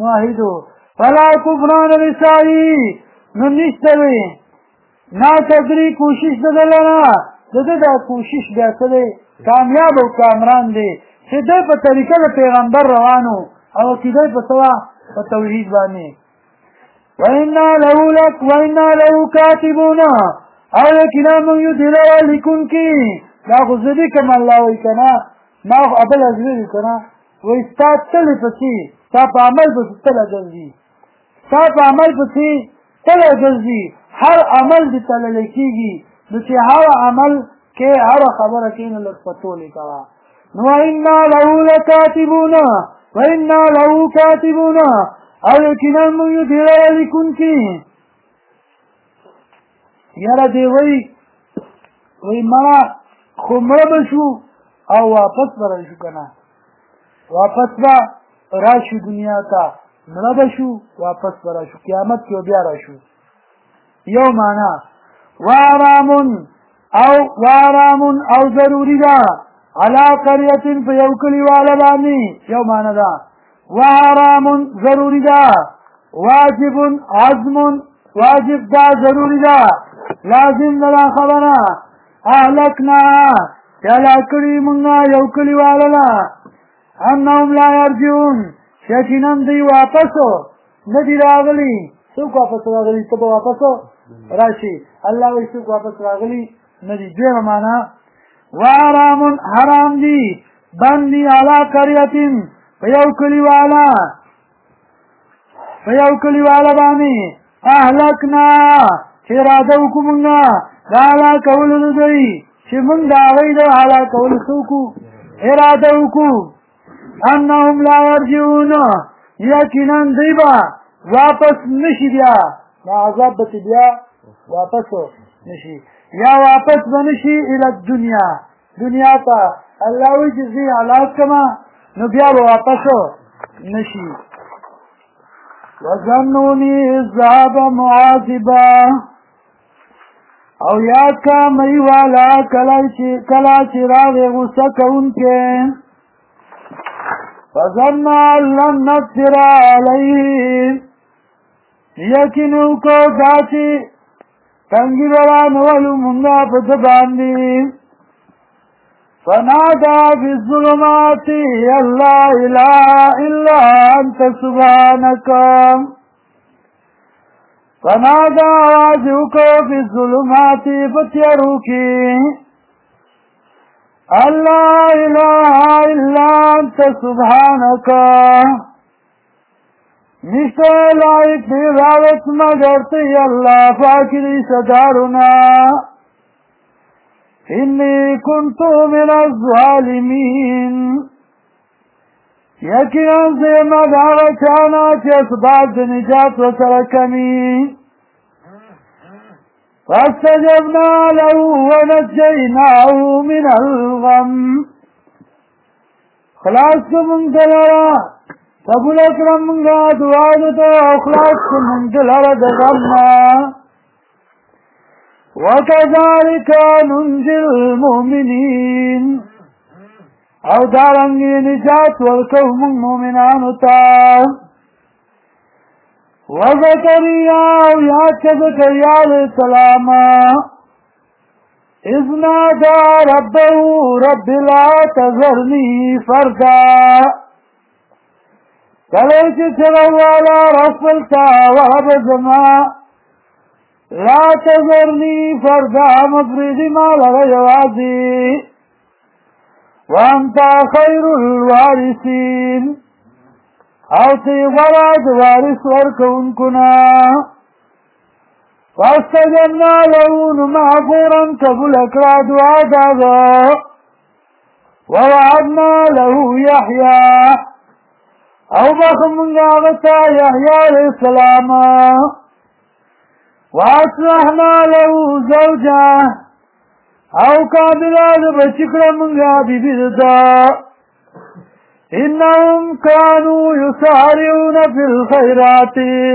S1: فلا کفران لسائی نو نشتوی نا تدری کوشش دلنا دا کوشش بیاسده کامیاب و کامران دی چې دی په طریقه د پیغمبر روانو او چې دی په سوا په توحید باندې وإنا له کاتبون او یقینا موږ یو دلوا لیکونکي دا خو زه دې کوم الله وایي که نه ما خو ابل ازویلي که نه وایي ستا تلې پسې ستا په عمل پسې تله ګرځي ستا په عمل پسې تله ګرځي هر عمل دې تللی کېږي نو چې هر عمل کې هر خبره کې نو لږ پتولې کوه نو وإنا له کاتبون او یقینا موږ یو دلوا لیکونکي یاره دی وایي مړه خو مړه به شو او واپس به راشو که نه واپس به راشو دنیا ته مړه به شو واپس به راشو قیامت کې بیا راشو یو معنا وارامون او ضروري ده علا قریة په یو کلیواله باندې یو معنا ده وارامون ضروري ده واجب ده ضروري ده لازم ده خبره اهلکنا چلا کړي مونږه یو کلیواله لا انهم لا يرجعون یقینا دوی واپس نه دي راغلي څوک واپس راغلي ته واپس راشي الله وایي څوک واپس راغلي نه دي دویمه معنا وحرام حرام دي باندې علا قریتین په یو کلیواله باندې اهلکنا چې اراده وکړو مونږه دا هلاک کولو د دوی چې مونږ د هغوی د هلاک کولو څه وکړو اراده وکړو انهم لا یرجعون یقینا دوی به واپس نشي بیا دا عذاب به بیا واپس نشي یا واپس به نشي الی الدنیا دنیا ته الله وایي چې زه هلاک کړمه نو بیا به واپس نشي وظنوني الذهاب معاذبا او یاد کا مئی والا کلا چراغ غصہ کون کے فظننا لن نقدر علیه یقینو کو داچی تنگی برانولو منگا پتباندی فنادا فی الظلمات اللہ الہ الا انت سبحانکا فنادا آوازو کو فی الظلمات فتیرو کی اللہ الہ الا انت سبحانکا نشتے لائق دی راوت مگر تی اللہ فاکری صدارنا انی کنتو من الظالمین یقینا زیمہ داغا چانا چی اسباب نجات و ترکمی فاستجبنا له ونجیناه من الغم خلاص کو منتلرا قبول اکرم منگا دعادتا اخلاص کو منتلرا دغمنا وَكَذَلِكَ نُنْجِي الْمُؤْمِنِينَ او دارنگی نجات والکوم مومنان تا وَزَكَرِيَّا وَيَاتَ زَكَرِيَّا علیہ السلام اِذْ نَادَى رَبَّهُ رَبِّ لَا تَذَرْنِي فَرْدًا کلیچ چلوالا رفلتا وحب زمان لا تذرنی فردا مفریدی مالا ریوازی وانتا خیر الوارثین او تی غراد وارث ورکونکنا فاستجبنا لون معفورا قبل اکرا دعا دادا ووعدنا له یحیا او بخمنگا غتا یحیا علیہ السلام وَأَصْلَحْنَا لَهُ زَوْجَهُ او کابلاد بچکر منگا بیبیدتا انہم کانوا یسارعون فی الخیرات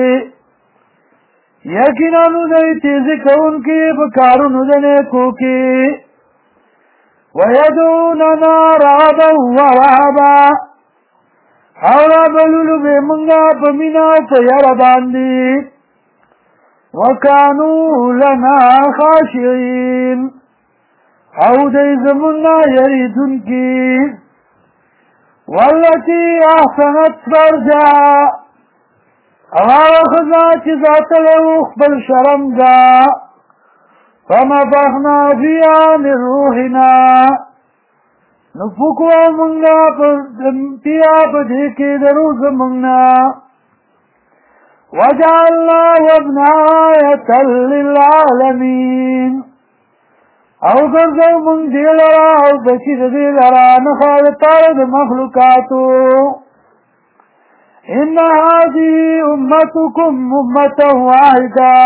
S1: یقیناً دی تیزی کون کی بکارون دنیکو کی وَيَدْعُونَنَا رَغَبًا وَرَهَبًا او رابلولو بے منگا پمینا پیر باندی وَكَانُوا لَنَا خَاشِعِينَ او دی زمنا یریدن کی وَالَّتِي أَحْسَنَتْ فَرْجَهَا او آخذا چی ذات لوخ بل شرم دا فَنَفَخْنَا فِيهَا مِنْ رُوحِنَا نفکو منگا پیا پدیکی دروز منگنا وَجَعَلْنَاهُ ابْنَهَا آيَةً لِلْعَالَمِينَ او گرزو من دیلرا او بچی دیلرا نخال پارد مخلوقاتو ان هذه امتكم امة واحدة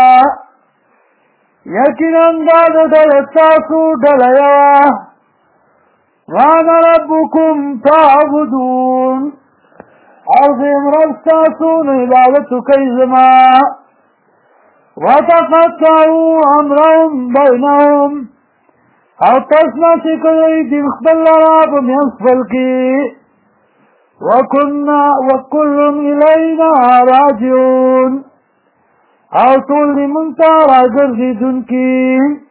S1: یقینا داد دلتاسو دلیا وانا ربكم تعبدون عظیم ربستاسون عبادتو کیزما وتقطعوا امرهم بینهم او تسنا چکلی دین خبل لراب منصفل کی وکل الینا راجعون او طول منتا راجر دیدن کی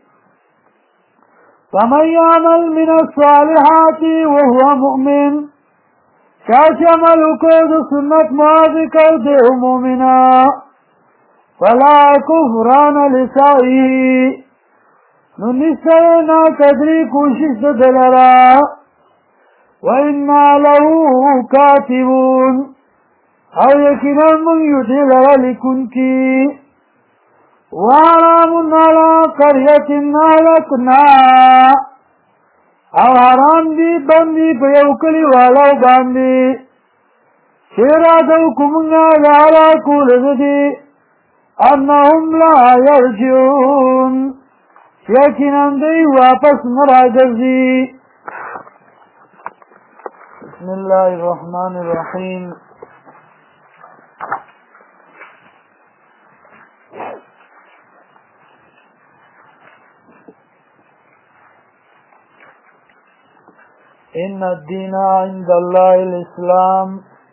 S1: فمن یعمل من الصالحات وهو مؤمن چاچ عمل اکرد سنت موافق دے مومنا فلا کفران لسائی ننسینا قدری کوشش دلرا وَإِنَّا لَهُ كَاتِبُونَ او یقینا من یدل لکن کی وحرام علی قریت نالکنا او حرام دی بندی پیوکلی والا باندی شیرا دو کمنگا لالا کولدی انہم لا یرجعون یقینا دی واپس مراجزی بسم اللہ الرحمن الرحیم ان الدین عند الله الاسلام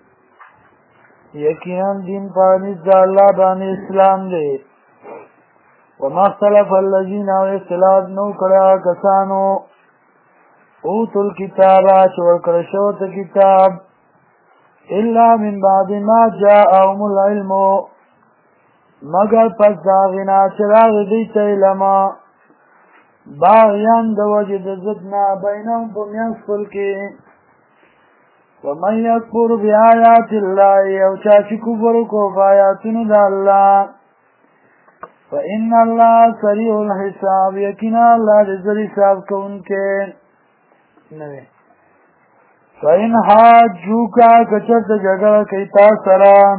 S1: یقینا دین پانیز دا اللہ بانی اسلام دے وما اختلف الذین او اختلاف نو کرا کسانو اوتو الكتابا چور کرشوت کتاب الا من بعد ما جاءهم العلم مگر پس داغنا چراغ دیتا علما باغیان دو وجد زدنا بینهم پمیانس فلکی ومن یکفر بآیات اللہ او چاچی کفر کو فآیاتن دا اللہ فإن اللہ سریع الحساب یقینا اللہ رزر حساب کون کے نوے فإن حاجوکا کچرت جگر کیتا سرام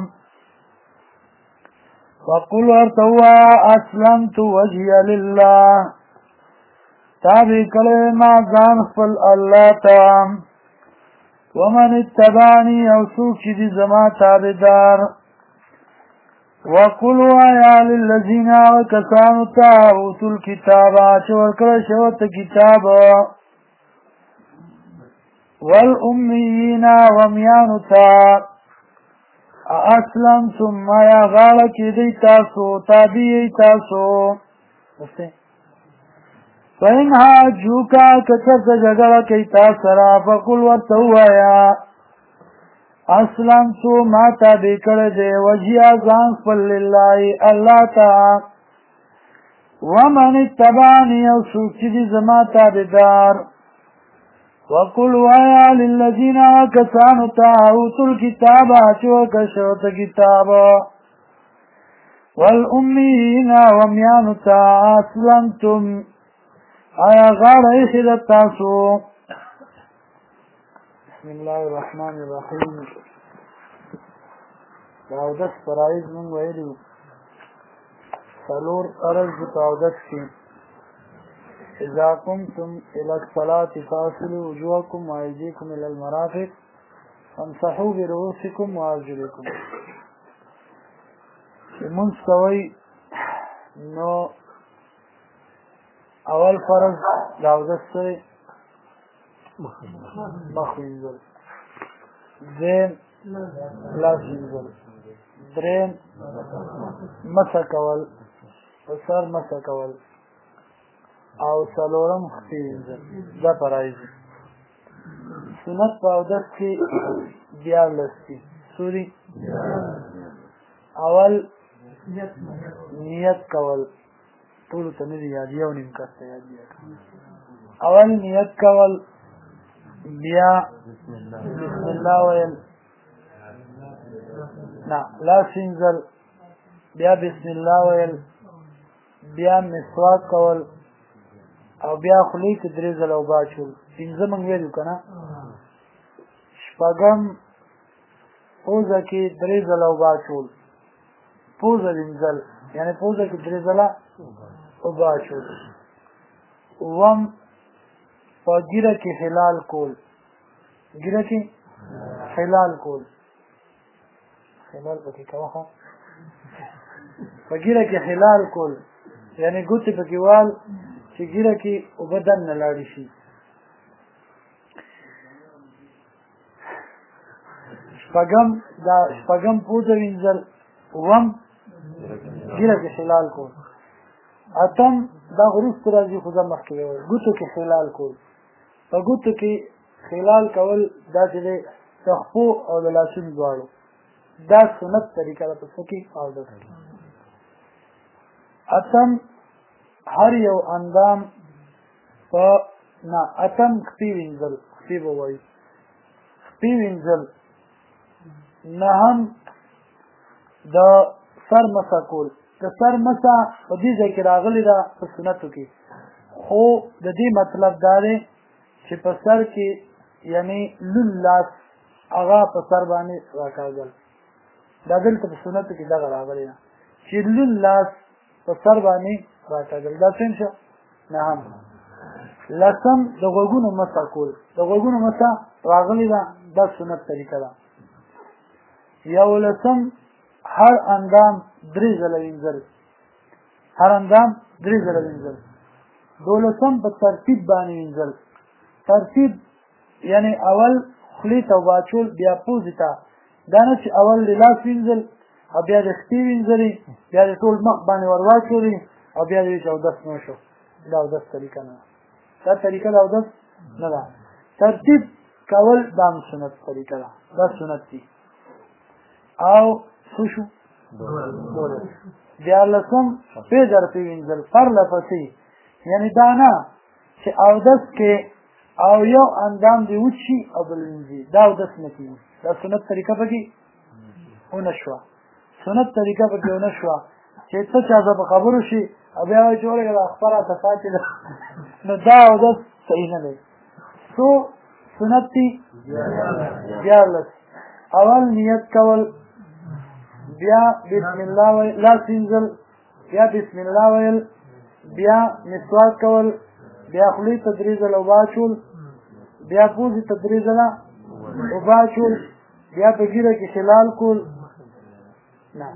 S1: وقل ورتوا اسلمت وجهي لله تابع کلمہ ځان خپل الله ته ومن اتبعني او څوک چې دي زما تابعدار وقل وایا للذین کسانو ته اوتوا الکتاب چې ورکړل شوی ته کتاب والأمیین ومیانو ته اسلمتم یا غاړه کې دی تاسو تابع تاسو فإن حاجوکا کچرت جګړه کوي تا سره فقل ورته ووایه اسلمتو ما تابع کړی دی وجهیه ځان خپل لله الله ته ومن اتبعني او څوک چې دي زما تابعدار وقل ويا للذين كسانوا اوتوا الكتاب ورکړل شوی ته کتاب والأميين وميانو ته اسلمتم آیا غاړه ایښې ده تاسو بسم الله الرحمن الرحیم د اودس فرایض مونږ ویلي څلور فرض دي په اودس کې اذا قمتم الى الصلاة فاغسلوا وجوهكم وايديكم الى المرافق وامسحوا برؤوسكم وارجلكم لمونځ کوئ نو اول فرض د اودس سره مخ وینځل دویم لاس وینځل دریم مسح کول په سر مسح کول او څلورم خپې وینځل دا فرایض سنت په اودس کې دیارلس دي سوري اول نیت کول ټولو ته نه دي یاد یو نیم کس ته یاد دي اول نیت کول بیا بسم الله ویل نه لاس وینځل بیا بسم الله ویل بیا مسواک کول او بیا خولې کې درې ځله اوبه اچول پنځه موږ ویلو که نه شپږم پوزه کې درې ځله اوبه اچول پوزه وینځل یعنې پوزه کې درې ځله اوبه اچول اووم په ګیره کې حلال کول ګیره کې حلال کول حلال پکې کوه په ګیره کې حلال کول یعنې ګوتې پکې وال چې ګیره کې اوبه دننه لاړې شي شپږم پوزه وینځل اووم ګیره کې حلال کول اتم دا وروسته راځي خو زه مخکې ویل ګوتو کې حلال کول په ګوتو کې حلال کول دا چې دی د خپو او د لاسونو دواړو دا سنت طریقه ده په څه کې اودس کې اتم هر یو اندام په نه اتم خپې وینځل خپې به وایي خپې وینځل نهم د سر مسح کول د سر مسح په دې ځای کې راغلې ده په سنتو کې خو د دې مطلب دا دی چې په سر کې یعنې لون لاس هغه په سر باندې راکاږل دا دلته په سنتو کې دغه راغلی ده چې لون لاس په سر باندې راکاږل دا څنګه شو نهم لسم د غوږونو مسح کول د غوږونو مسح راغلی ده دا سنت طریقه ده یولسم هر اندام درې ځله وینځل هر اندام درې ځله وینځل دولسم په ترتیب باندې وینځل ترتیب یعنی اول خولې ته اوبه اچول بیا پوزې ته دا نه چې اول د لاس وینځل او بیا د خپې وینځلې بیا د ټول مخ باندې ور واچولې او بیا د چې اودس نه شو دا اودس طریقه نه دا طریقه د اودس نه ده ترتیب کول دا سنت طریقه ده دا سنت دي او څه شو دیارلسم پیدر پیوینځل پرله پسې یعنی دا نه چې اودس کې او یو اندام دی وچی او بل وینځي دا اودس نه کېږي دا سنت طریقه پکې ونه شوه سنت طریقه پکې ونه شوه چې څه چا به خبرو شي او بیا وایي چې ولې دا خبره ته پاتې ده نو دا اودس صحیح نه دی څو سنت دي دیارلس اول نیت کول بیا بسم الله ویل لاس وینځل بیا بسم الله ویل بیا مسواک کول بیا خولې ته درې ځله اوبه اچول بیا پوزې ته درې ځله اوبه اچول بیا په ږیره کې خلال کول نه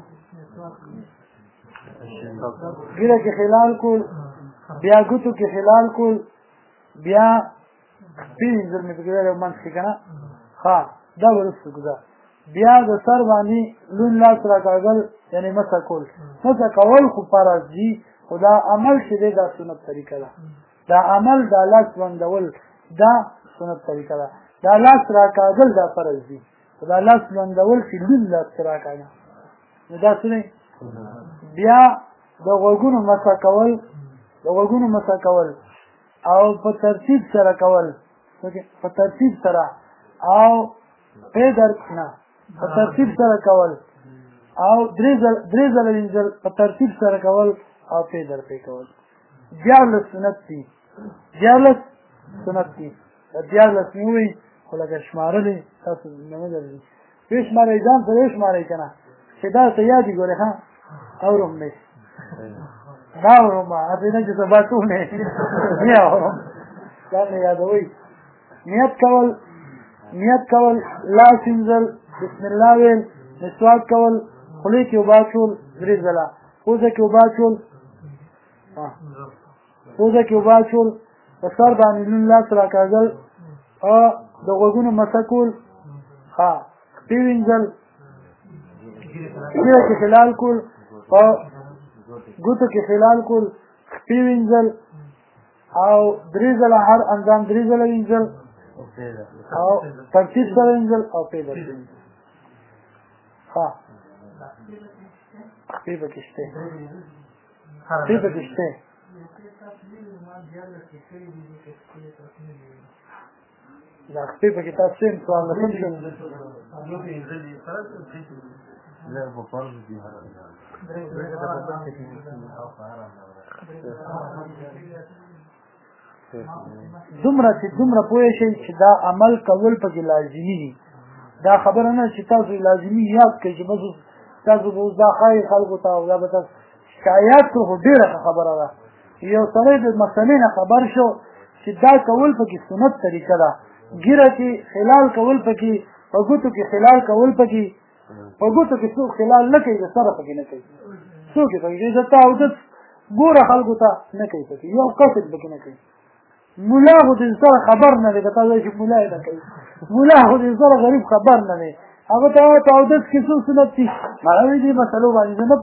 S1: ږیره کې خلال کول بیا ګوتو کې خلال کول بیا پینځل مې پکې ویلی منځ کې که نه ښه دا وروسته ګذار بیا د سر باندې لون لاس راکاږل یعنی مسح کول مسح کول خو فرض دي خو دا عمل چې دی دا سنت طریقه ده دا عمل دا لاس بندول دا سنت طریقه ده دا لاس راکاږل دا فرض دي خو دا لاس بندول چې لون لاس راکاږه نو دا څه دی بیا د غوږونو مسح کول د غوږونو مسح کول او په ترتیب سره کول په ترتیب سره او پیدر نه په ترتیب سره کول او درې ځله وینځل په ترتیب سره کول او پیدر پې کول دیارلس سنت دي دیارلس سنت دي دیارلس مې ووایي خو لکه شمارلې تاسو نه درځي ویې شمارئ ځان سره ویې شمارئ که نه چې دا ته یاد دي ګورې ښه اورم دی دا اورم هسې نه چې سبا ټول نه اورم ځان مې یادوئ نیت کول لاس وینځل بسم الله ویل مسواک کول خولې کې اوبه اچول درې ځله پوزه کې اوبه اچول په سر باندې لون لاس راکاږل او د غوږونو مسح کول ښه خپې وینځل ږیره کې خلال کول او ګوتو کې خلال کول خپې وینځل او درې ځله هر اندام درې ځله وینځل او ترتیب سره وینځل او پیدر وینځل ښه خپې پکې شته دا خپې پکې تاسو څه سوال نه کوم دومره پوه شئ چې دا عمل کول پکې لازمي دي دا خبره نه چې تاسو لازمي یاد کړئ چې بس تاسو به اوس دا ښایي خلکو ته او دا به تاسو شکایات کړو خو ډېره ښه خبره ده یو سړی د مسلې نه خبر شو چې دا کول پکې سنت طریقه ده ږیره کې خلال کول پکې په ګوتو کې خلال کول پکې په ګوتو کې څوک خلال نه کوي د سره پکې نه کوي څوک یې پکې کوي ځکه اودس ګوره خلکو ته نه کوي پکې یو قصد پکې نه کوي ملا خو دې سره خبر نه دی که تاسو چې ملا یې نه کوي ملا خو دې سره غریب خبر نه دی هغه ته اودس کې څو سنت دي هغه دې مسلو باندې